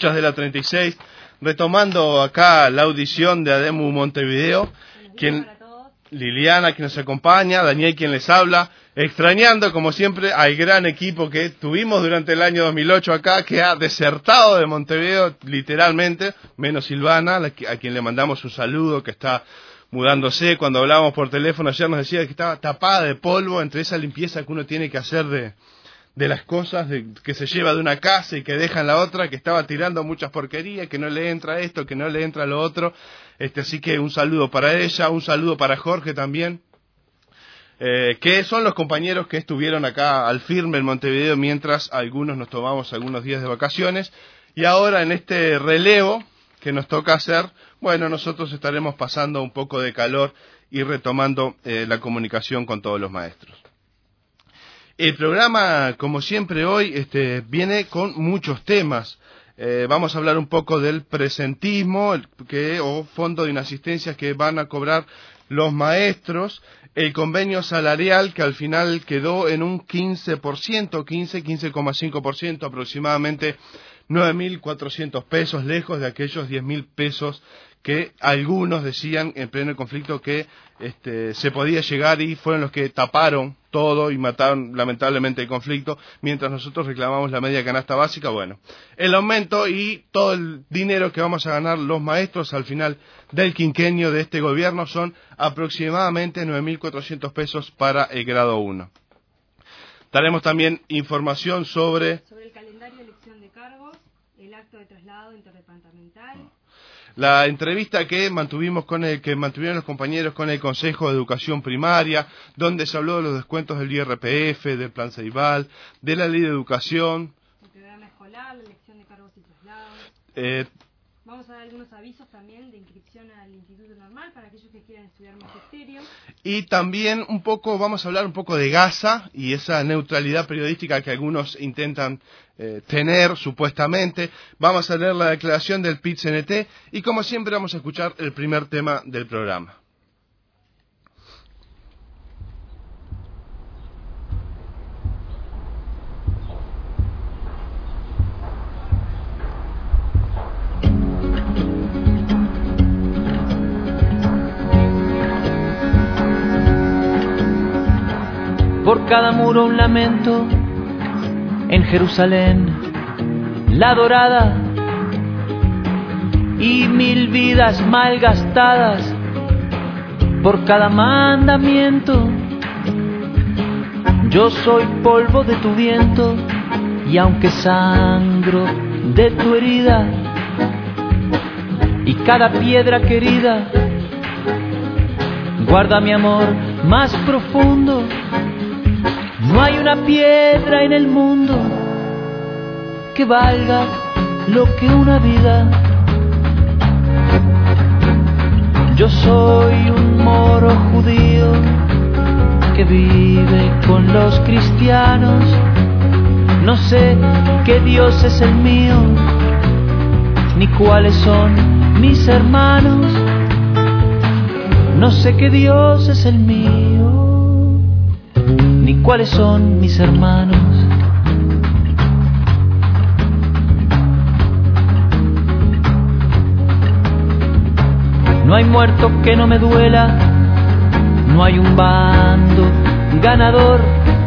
escuchas de la 36, retomando acá la audición de ADEMU Montevideo, Liliana quien nos acompaña, Daniel quien les habla, extrañando como siempre al gran equipo que tuvimos durante el año 2008 acá, que ha desertado de Montevideo literalmente, menos Silvana, a quien le mandamos un saludo, que está mudándose. Cuando hablábamos por teléfono ayer nos decía que estaba tapada de polvo entre esa limpieza que uno tiene que hacer de las cosas que se lleva de una casa y que deja en la otra, que estaba tirando muchas porquerías, que no le entra esto, que no le entra lo otro. Así que un saludo para ella, un saludo para Jorge también, que son los compañeros que estuvieron acá al firme en Montevideo mientras algunos nos tomamos algunos días de vacaciones. Y ahora en este relevo que nos toca hacer, bueno, nosotros estaremos pasando un poco de calor y retomando la comunicación con todos los maestros. El programa, como siempre hoy, viene con muchos temas. Vamos a hablar un poco del presentismo, o fondo de inasistencias que van a cobrar los maestros, el convenio salarial que al final quedó en un 15,5% aproximadamente, 9.400 pesos, lejos de aquellos 10.000 pesos que algunos decían en pleno conflicto que se podía llegar, y fueron los que taparon todo y mataron lamentablemente el conflicto, mientras nosotros reclamamos la media canasta básica. Bueno, el aumento y todo el dinero que vamos a ganar los maestros al final del quinquenio de este gobierno son aproximadamente 9.400 pesos para el grado 1. Daremos también información sobre el calendario de elección de cargos, el acto de traslado interdepartamental. La entrevista que mantuvimos mantuvieron los compañeros con el Consejo de Educación Primaria, donde se habló de los descuentos del IRPF, del Plan Ceibal, de la Ley de Educación. El programa escolar, la elección de cargos y traslados. Vamos a dar algunos avisos también de inscripción al Instituto Normal para aquellos que quieran estudiar magisterio. Y también vamos a hablar un poco de Gaza y esa neutralidad periodística que algunos intentan tener supuestamente. Vamos a leer la declaración del PIT-CNT y como siempre vamos a escuchar el primer tema del programa. Por cada muro un lamento, en Jerusalén, la dorada, y 1000 vidas malgastadas, por cada mandamiento. Yo soy polvo de tu viento, y aunque sangro de tu herida, y cada piedra querida, guarda mi amor más profundo. No hay una piedra en el mundo que valga lo que una vida. Yo soy un moro judío que vive con los cristianos. No sé qué Dios es el mío, ni cuáles son mis hermanos. No sé qué Dios es el mío, ni cuáles son mis hermanos. No hay muerto que no me duela, no hay un bando ganador,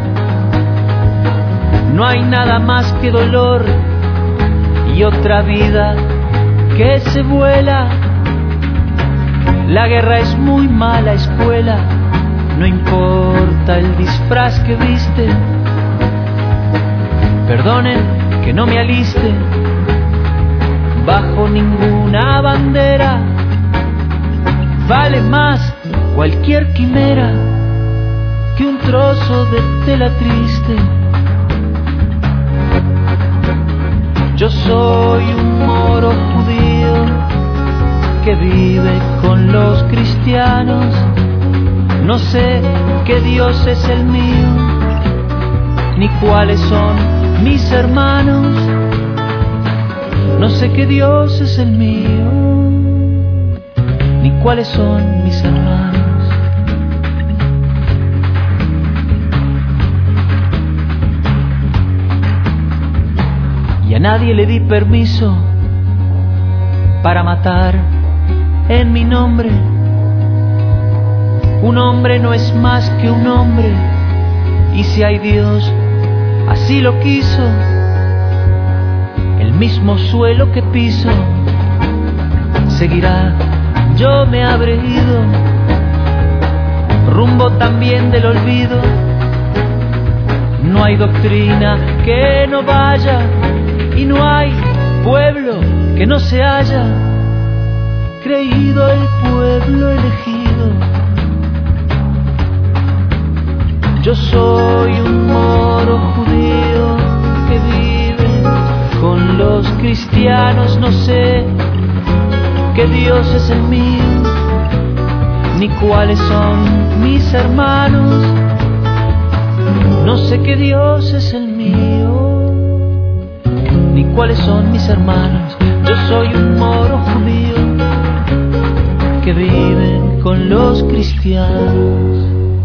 no hay nada más que dolor y otra vida que se vuela. La guerra es muy mala escuela, no importa el disfraz que viste. Perdonen que no me aliste bajo ninguna bandera. Vale más cualquier quimera que un trozo de tela triste. Yo soy un moro judío que vive con los cristianos. No sé qué Dios es el mío, ni cuáles son mis hermanos. No sé qué Dios es el mío, ni cuáles son mis hermanos. Y a nadie le di permiso para matar en mi nombre. Un hombre no es más que un hombre, y si hay Dios, así lo quiso. El mismo suelo que piso seguirá, yo me habré ido, rumbo también del olvido. No hay doctrina que no vaya, y no hay pueblo que no se haya creído el pueblo elegido. Yo soy un moro judío que vive con los cristianos, no sé qué Dios es el mío, ni cuáles son mis hermanos, no sé qué Dios es el mío, ni cuáles son mis hermanos. Yo soy un moro judío que vive con los cristianos.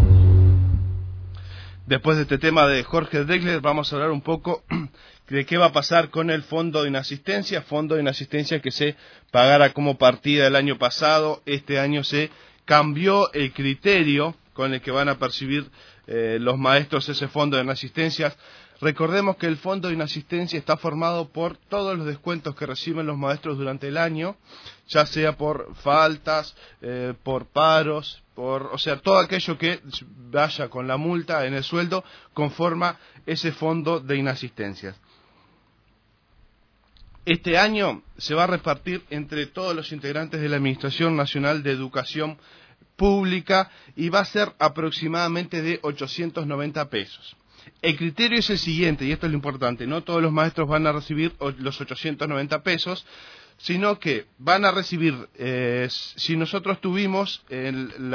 Después de este tema de Jorge Drexler, vamos a hablar un poco de qué va a pasar con el fondo de inasistencia que se pagara como partida el año pasado. Este año se cambió el criterio con el que van a percibir los maestros ese fondo de inasistencias. Recordemos que el fondo de inasistencia está formado por todos los descuentos que reciben los maestros durante el año, ya sea por faltas, por paros, o sea, todo aquello que vaya con la multa en el sueldo conforma ese fondo de inasistencias. Este año se va a repartir entre todos los integrantes de la Administración Nacional de Educación Pública y va a ser aproximadamente de 890 pesos. El criterio es el siguiente, y esto es lo importante: no todos los maestros van a recibir los 890 pesos, sino que van a recibir, si nosotros tuvimos en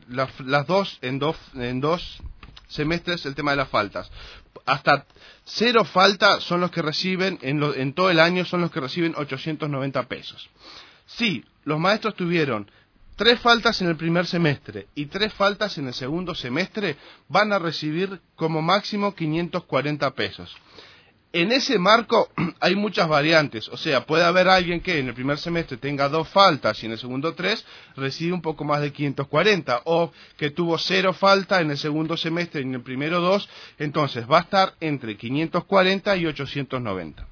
dos semestres el tema de las faltas, hasta 0 falta son los que reciben, en todo el año son los que reciben 890 pesos. Si los maestros tuvieron 3 faltas en el primer semestre y 3 faltas en el segundo semestre, van a recibir como máximo 540 pesos. En ese marco hay muchas variantes, o sea, puede haber alguien que en el primer semestre tenga 2 faltas y en el segundo 3, recibe un poco más de 540, o que tuvo 0 falta en el segundo semestre y en el primero 2, entonces va a estar entre 540 y 890.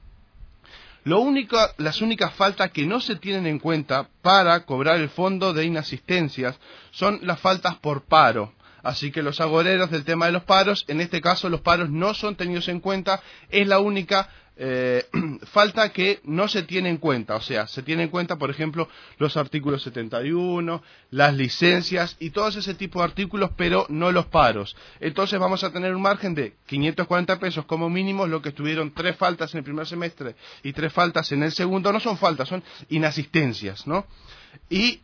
Las únicas faltas que no se tienen en cuenta para cobrar el fondo de inasistencias son las faltas por paro. Así que los agoreros del tema de los paros, en este caso los paros no son tenidos en cuenta, es la única falta que no se tiene en cuenta. O sea, se tiene en cuenta, por ejemplo, los artículos 71, las licencias y todo ese tipo de artículos, pero no los paros. Entonces vamos a tener un margen de 540 pesos como mínimo. Lo que estuvieron 3 faltas en el primer semestre y 3 faltas en el segundo, no son faltas, son inasistencias, ¿no? Y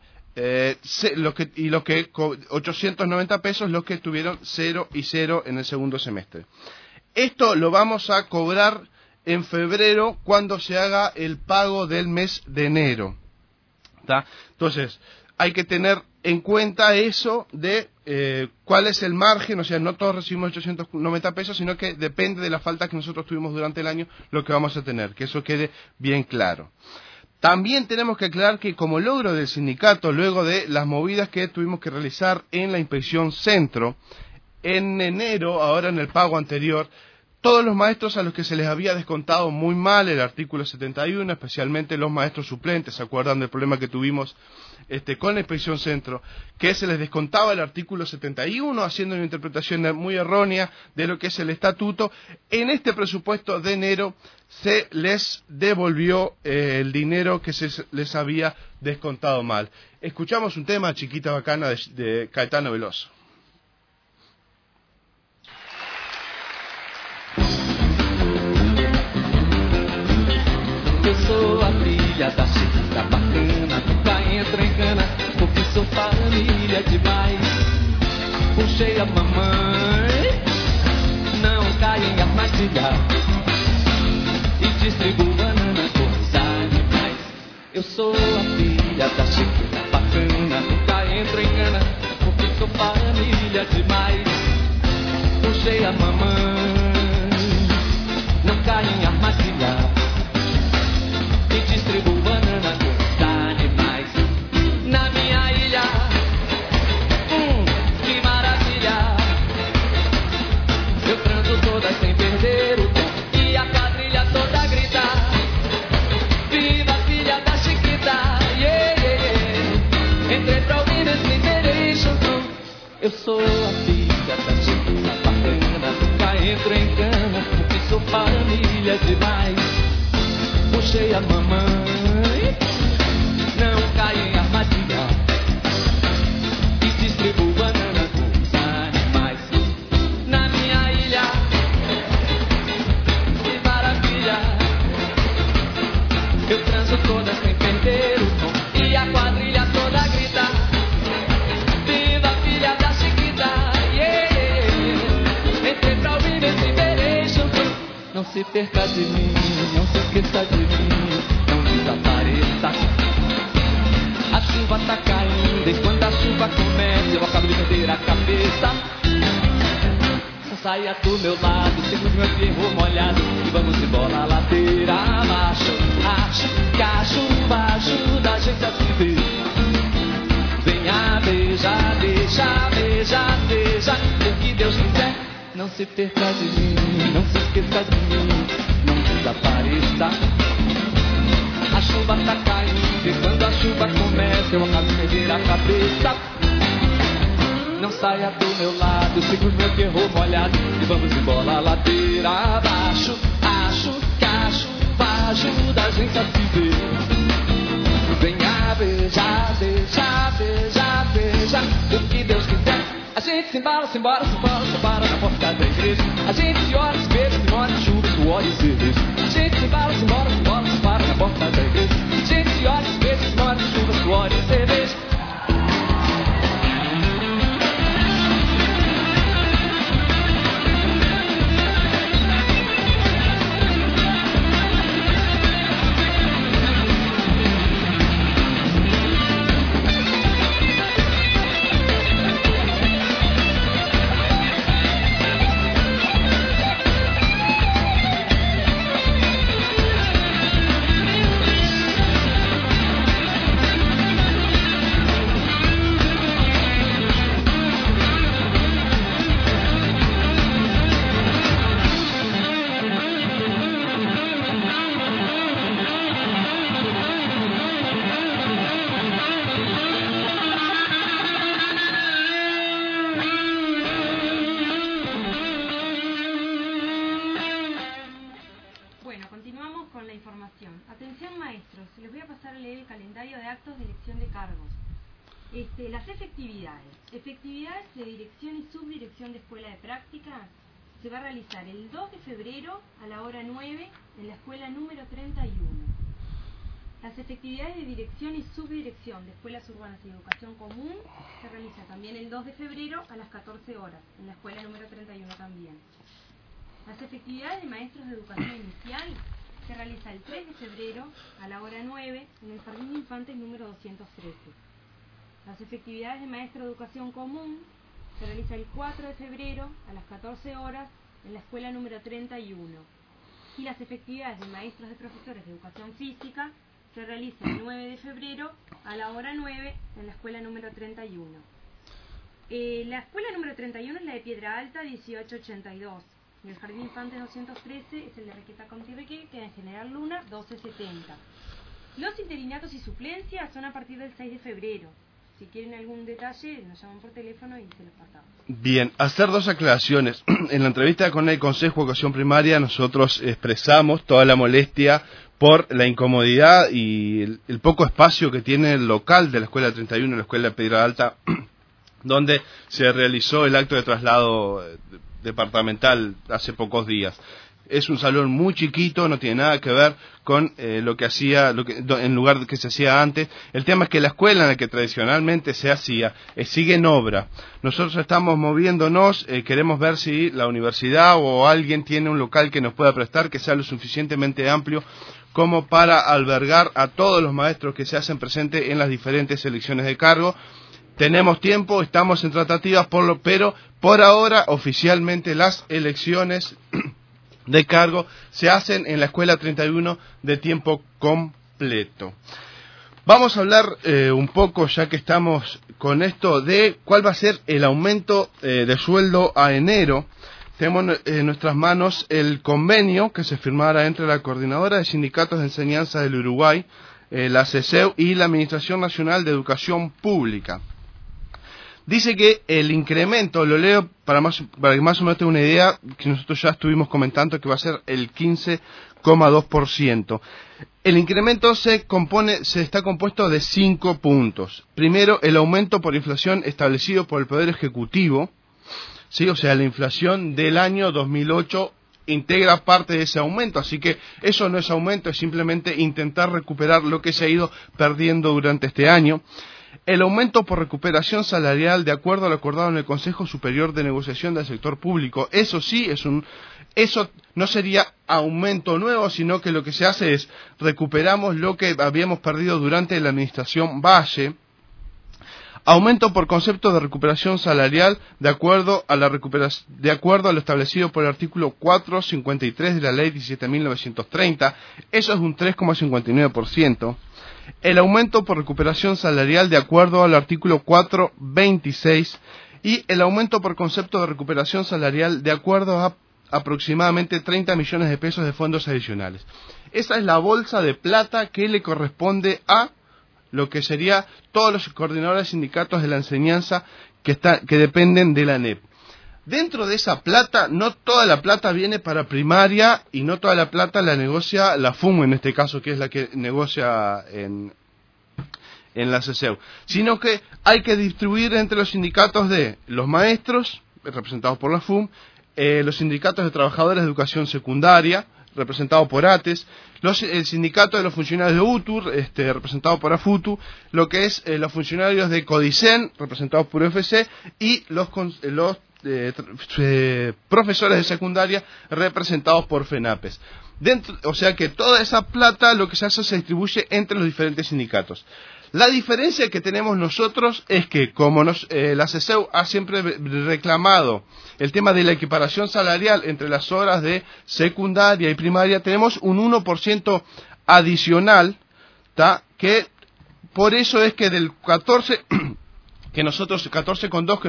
890 pesos los que tuvieron 0 y 0 en el segundo semestre. Esto lo vamos a cobrar en febrero cuando se haga el pago del mes de enero. ¿Tá? Entonces, hay que tener en cuenta eso de cuál es el margen, o sea, no todos recibimos 890 pesos, sino que depende de la falta que nosotros tuvimos durante el año lo que vamos a tener, que eso quede bien claro. También tenemos que aclarar que como logro del sindicato, luego de las movidas que tuvimos que realizar en la Inspección Centro, en enero, ahora en el pago anterior, todos los maestros a los que se les había descontado muy mal el artículo 71, especialmente los maestros suplentes, ¿se acuerdan del problema que tuvimos con la Inspección Centro? Que se les descontaba el artículo 71, haciendo una interpretación muy errónea de lo que es el estatuto. En este presupuesto de enero se les devolvió el dinero que se les había descontado mal. Escuchamos un tema, Chiquita Bacana, de Caetano Veloso. Eu sou a filha da Chiquita Bacana, nunca entra em cana, porque sou família demais. Puxei a mamãe, não caio em armadilha, e distribuo banana, coisa demais. Eu sou a filha da Chiquita Bacana, nunca entra em cana, porque sou família demais. Puxei a mamãe, não caio em armadilha, distribuo banana, coisa Eu sou a filha da chica bacana, nunca entro em cana, porque sou família demais. Puxei a mamãe, não caí em armadilha, e distribuo banana com os animais. Na minha ilha, que maravilha, eu transo toda sem perder o tom, e a quadrilha toda grita: viva a filha da Chiquita, yeah, yeah. Entrei pra ouvir esse beijo. Não se perca de mim, não se esqueça de mim, não desapareça. A chuva tá caindo, e quando a chuva começa eu acabo de perder a cabeça. Só saia do meu lado, seguro meu ferro molhado, e vamos embora ladeira abaixo. Acho que a chuva ajuda a gente a se ver. Venha, beija, deixa, beija, beija, o que Deus quiser. Não se perca de mim, não se esqueça de mim, não desapareça. A chuva tá caindo, e quando a chuva começa eu acabo de perder a cabeça. Não saia do meu lado, seguro meu terror molhado, e vamos embora ladeira abaixo. Acho que a chuva ajuda a gente a se ver. Venha, beija, beija, beija, beija, o que Deus quiser. A gente se embala, se embora, se embora, se para na porta da igreja. A gente se olha, se beija, se molha, chuva, suor e cerveja. A gente se embala, se embora, se embora, se para na porta da igreja. A gente se olha, se beija, se molha, chuva, suor e cerveja. Las efectividades. Efectividades de dirección y subdirección de escuela de práctica se va a realizar el 2 de febrero a la hora 9 en la escuela número 31. Las efectividades de dirección y subdirección de escuelas urbanas y educación común se realiza también el 2 de febrero a las 14 horas en la escuela número 31 también. Las efectividades de maestros de educación inicial se realiza el 3 de febrero a la hora 9 en el Jardín de Infantes número 213. Las efectividades de maestro de educación común se realiza el 4 de febrero a las 14 horas en la escuela número 31. Y las efectividades de maestros de profesores de educación física se realiza el 9 de febrero a la hora 9 en la escuela número 31. La escuela número 31 es la de Piedra Alta 1882. Y el Jardín Infantes 213 es el de Requeta Contirrique, que en General Luna 1270. Los interinatos y suplencias son a partir del 6 de febrero. Si quieren algún detalle, nos llaman por teléfono y se los pasamos. Bien, hacer dos aclaraciones. En la entrevista con el Consejo de Educación Primaria nosotros expresamos toda la molestia por la incomodidad y el poco espacio que tiene el local de la Escuela 31, la Escuela de Piedra Alta, donde se realizó el acto de traslado departamental hace pocos días. Es un salón muy chiquito, no tiene nada que ver con lo que hacía, en lugar de que se hacía antes. El tema es que la escuela en la que tradicionalmente se hacía sigue en obra. Nosotros estamos moviéndonos, queremos ver si la universidad o alguien tiene un local que nos pueda prestar, que sea lo suficientemente amplio como para albergar a todos los maestros que se hacen presentes en las diferentes elecciones de cargo. Tenemos tiempo, estamos en tratativas, pero por ahora oficialmente las elecciones de cargo se hacen en la Escuela 31 de tiempo completo. Vamos a hablar un poco, ya que estamos con esto, de cuál va a ser el aumento de sueldo a enero. Tenemos en nuestras manos el convenio que se firmará entre la Coordinadora de Sindicatos de Enseñanza del Uruguay, la CESEU y la Administración Nacional de Educación Pública. Dice que el incremento, lo leo para que más o menos tenga una idea, que nosotros ya estuvimos comentando que va a ser el 15,2%. El incremento se está compuesto de 5 puntos. Primero, el aumento por inflación establecido por el Poder Ejecutivo, ¿sí? O sea, la inflación del año 2008 integra parte de ese aumento, así que eso no es aumento, es simplemente intentar recuperar lo que se ha ido perdiendo durante este año. El aumento por recuperación salarial de acuerdo a lo acordado en el Consejo Superior de Negociación del Sector Público, eso sí, eso no sería aumento nuevo, sino que lo que se hace es recuperamos lo que habíamos perdido durante la administración Valle. Aumento por concepto de recuperación salarial de acuerdo a lo establecido por el artículo 453 de la Ley 17.930, eso es un 3,59%. El aumento por recuperación salarial de acuerdo al artículo 426 y el aumento por concepto de recuperación salarial de acuerdo a aproximadamente 30 millones de pesos de fondos adicionales. Esa es la bolsa de plata que le corresponde a lo que sería todos los coordinadores de sindicatos de la enseñanza que dependen de la ANEP. Dentro de esa plata, no toda la plata viene para primaria y no toda la plata la negocia la FUM, en este caso, que es la que negocia en la CESEU, sino que hay que distribuir entre los sindicatos de los maestros, representados por la FUM, los sindicatos de trabajadores de educación secundaria, representado por ATES, el sindicato de los funcionarios de UTUR, representado por AFUTU, lo que es los funcionarios de CODICEN, representados por UFC, y los profesores de secundaria, representados por FENAPES. O sea que toda esa plata lo que se hace se distribuye entre los diferentes sindicatos. La diferencia que tenemos nosotros es que, como la CESEU ha siempre reclamado el tema de la equiparación salarial entre las horas de secundaria y primaria, tenemos un 1% adicional, que por eso es que del 14, que nosotros, 14,2,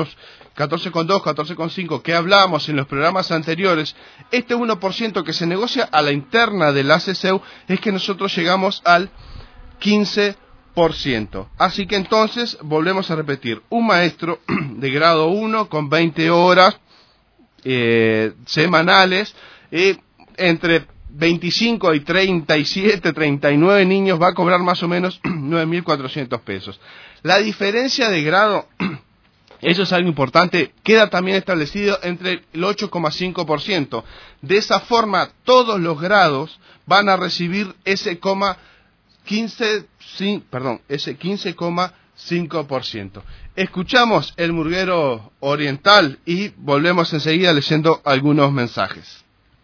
14,5, que hablábamos en los programas anteriores, este 1% que se negocia a la interna de la CESEU, es que nosotros llegamos al 15%. Así que entonces volvemos a repetir, un maestro de grado 1 con 20 horas semanales, entre 25 y 37, 39 niños va a cobrar más o menos 9.400 pesos. La diferencia de grado, eso es algo importante, queda también establecido entre el 8,5%. De esa forma todos los grados van a recibir ese 15,5%. Escuchamos el Murguero Oriental y volvemos enseguida leyendo algunos mensajes.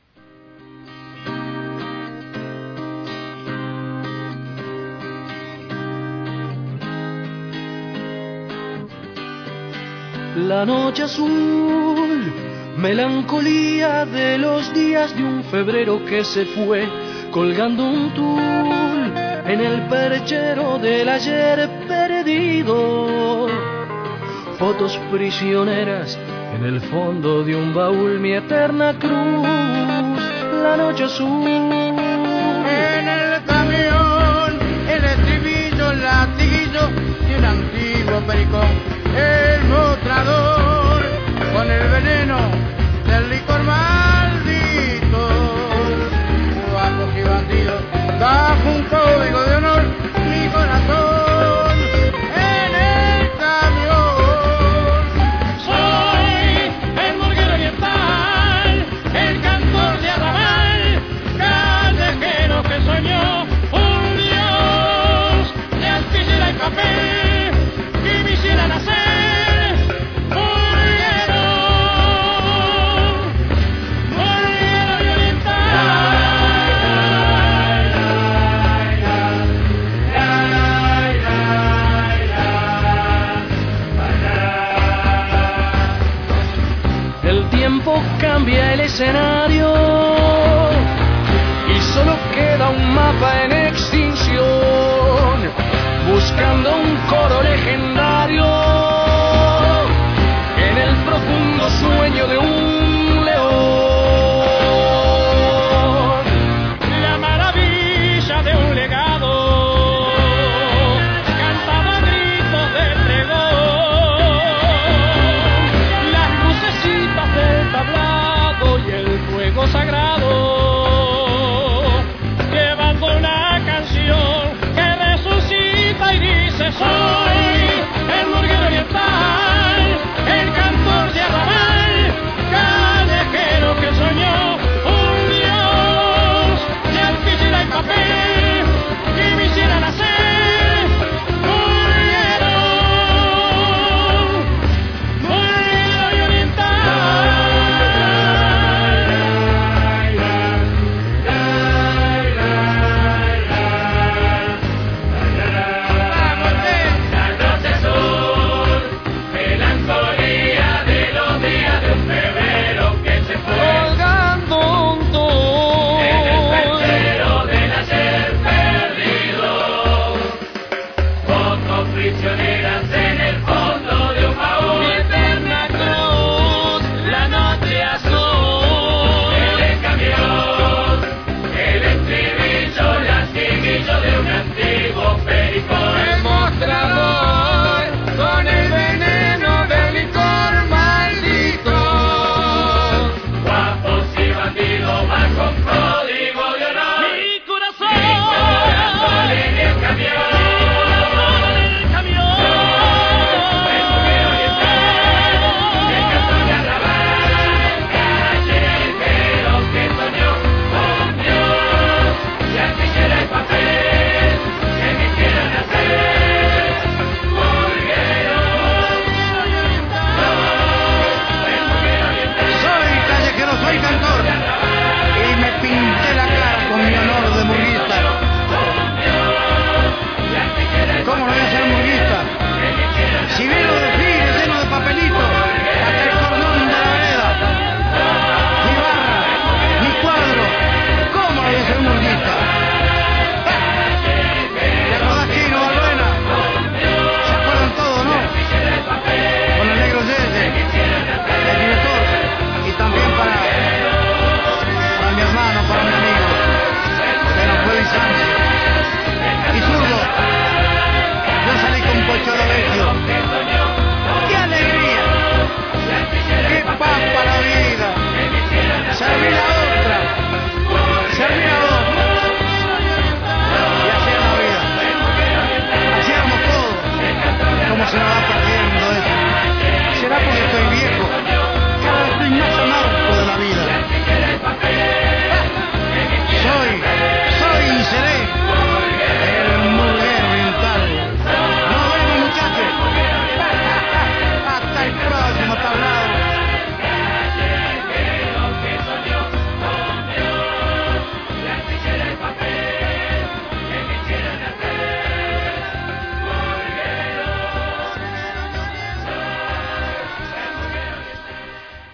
La noche azul, melancolía de los días de un febrero que se fue, colgando un tul en el perchero del ayer perdido. Fotos prisioneras en el fondo de un baúl, mi eterna cruz, la noche azul. En el camión, el estribillo, el latiguillo y un antiguo pericón, el mostrador con el veneno del licor maldito. Guapos y bandidos, bajo un código de honor, mi corazón en el camión. Soy el Murguero Oriental, el cantor de arrabal, callejero que soñó un dios de artillería y papel que me hiciera nacer. Cambia el escenario y solo queda un mapa en extinción, buscando un coro legendario en el profundo sueño de un león. La maravilla de un legado cantaba a gritos de pregón,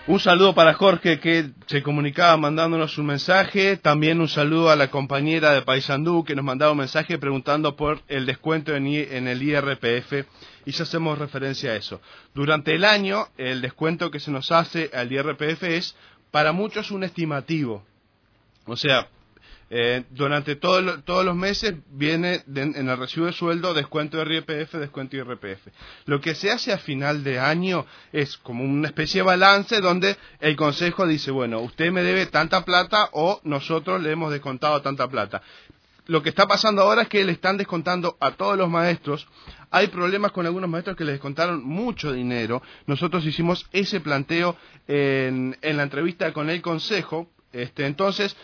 Un saludo para Jorge, que se comunicaba mandándonos un mensaje. También un saludo a la compañera de Paysandú, que nos mandaba un mensaje preguntando por el descuento en el IRPF, y ya hacemos referencia a eso. Durante el año, el descuento que se nos hace al IRPF es, para muchos, un estimativo. O sea, durante todos los meses viene en el recibo de sueldo descuento de IRPF, descuento de IRPF. Lo que se hace a final de año es como una especie de balance donde el consejo dice, bueno, usted me debe tanta plata o nosotros le hemos descontado tanta plata. Lo que está pasando ahora es que le están descontando a todos los maestros. Hay problemas con algunos maestros que les descontaron mucho dinero. Nosotros hicimos ese planteo en la entrevista con el consejo. Entonces,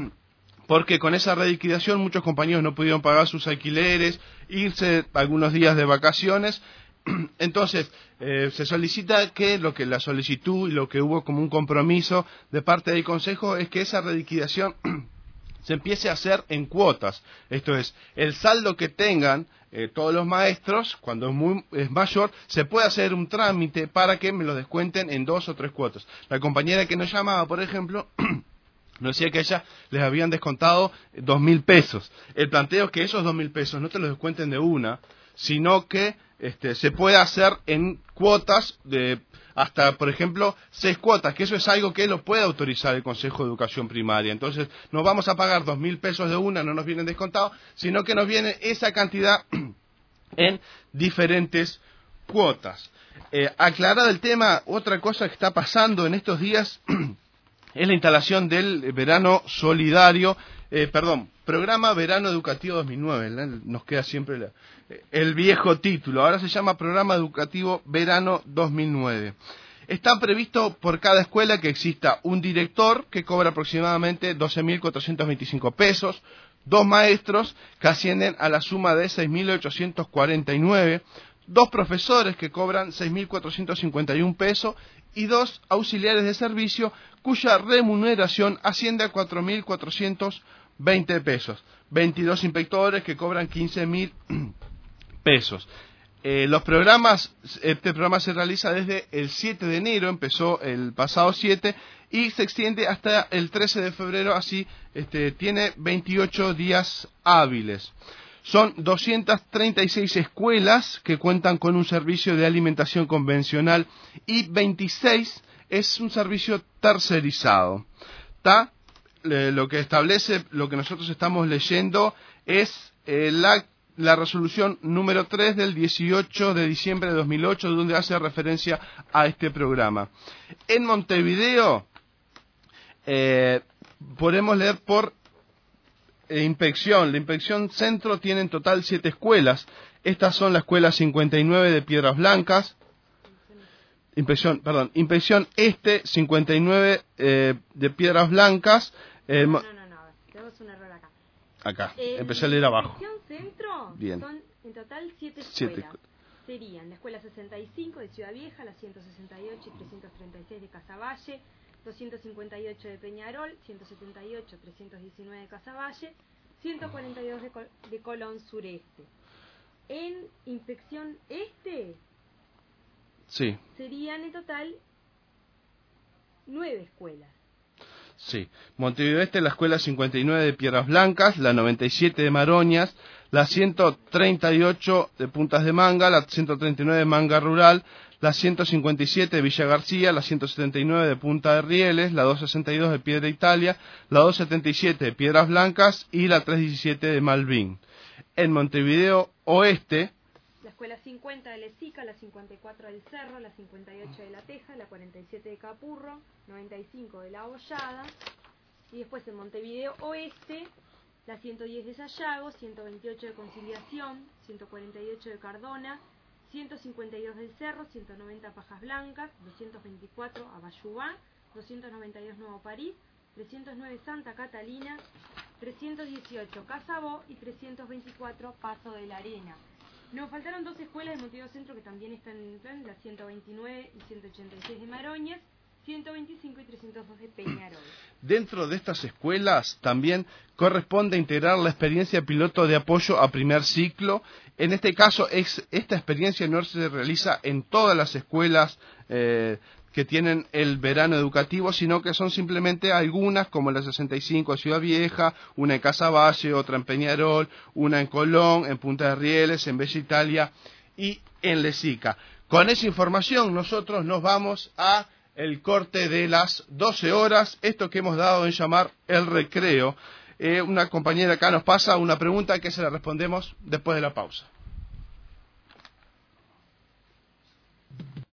porque con esa reliquidación muchos compañeros no pudieron pagar sus alquileres, irse algunos días de vacaciones. Entonces, se solicita que la solicitud y lo que hubo como un compromiso de parte del consejo es que esa reliquidación se empiece a hacer en cuotas. Esto es, el saldo que tengan todos los maestros, cuando es mayor, se puede hacer un trámite para que me lo descuenten en 2 o 3 cuotas. La compañera que nos llamaba, por ejemplo, nos decía que a ella les habían descontado 2.000 pesos. El planteo es que esos 2.000 pesos no te los descuenten de una, sino que se puede hacer en cuotas de hasta, por ejemplo, 6 cuotas, que eso es algo que lo puede autorizar el Consejo de Educación Primaria. Entonces, no vamos a pagar 2.000 pesos de una, no nos vienen descontados, sino que nos viene esa cantidad en diferentes cuotas. Aclarado el tema, otra cosa que está pasando en estos días es la instalación del verano solidario, Programa Verano Educativo 2009, nos queda siempre el viejo título, ahora se llama Programa Educativo Verano 2009. Está previsto por cada escuela que exista un director que cobra aproximadamente 12.425 pesos, 2 maestros que ascienden a la suma de 6.849, 2 profesores que cobran 6.451 pesos y 2 auxiliares de servicio cuya remuneración asciende a 4.420 pesos, 22 inspectores que cobran 15.000 pesos. Este programa se realiza desde el 7 de enero, empezó el pasado 7 y se extiende hasta el 13 de febrero, así tiene 28 días hábiles. Son 236 escuelas que cuentan con un servicio de alimentación convencional y 26 es un servicio tercerizado. Lo que establece, lo que nosotros estamos leyendo es la resolución número 3 del 18 de diciembre de 2008, donde hace referencia a este programa. En Montevideo podemos leer por inspección. La inspección centro tiene en total 7 escuelas. Estas son la escuela 59 de Piedras Blancas. Inspección este 59 de Piedras Blancas. No, tenemos un error acá. Acá, empecé a leer abajo. Inspección centro. Bien. Son en total 7 escuelas. Serían la escuela 65 de Ciudad Vieja, la 168 y 336 de Casaballe, 258 de Peñarol, 178, 319 de Casaballe, 142 de Colón Sureste. En inspección este sí, serían en total 9 escuelas. Sí, Montevideo Este, la escuela 59 de Piedras Blancas, la 97 de Maroñas, la 138 de Puntas de Manga, la 139 de Manga Rural, la 157 de Villa García, la 179 de Punta de Rieles, la 262 de Piedra Italia, la 277 de Piedras Blancas y la 317 de Malvin. En Montevideo Oeste, la escuela 50 de Lesica, la 54 del Cerro, la 58 de La Teja, la 47 de Capurro, 95 de La Hollada, y después en Montevideo Oeste, la 110 de Sayago, 128 de Conciliación, 148 de Cardona, 152 del Cerro, 190 Pajas Blancas, 224 Abayubá, 292 Nuevo París, 309 Santa Catalina, 318 Casabó y 324 Paso de la Arena. Nos faltaron 2 escuelas de Montevideo Centro que también están en el plan, la 129 y 186 de Maroñas, 125 y 302 de Peñarol. Dentro de estas escuelas también corresponde integrar la experiencia piloto de apoyo a primer ciclo. En este caso, esta experiencia no se realiza en todas las escuelas que tienen el verano educativo, sino que son simplemente algunas, como la 65 de Ciudad Vieja, una en Casaballe, otra en Peñarol, una en Colón, en Punta de Rieles, en Bella Italia y en Lesica. Con esa información nosotros nos vamos a el corte de las 12 horas, esto que hemos dado en llamar el recreo. Una compañera acá nos pasa una pregunta que se la respondemos después de la pausa.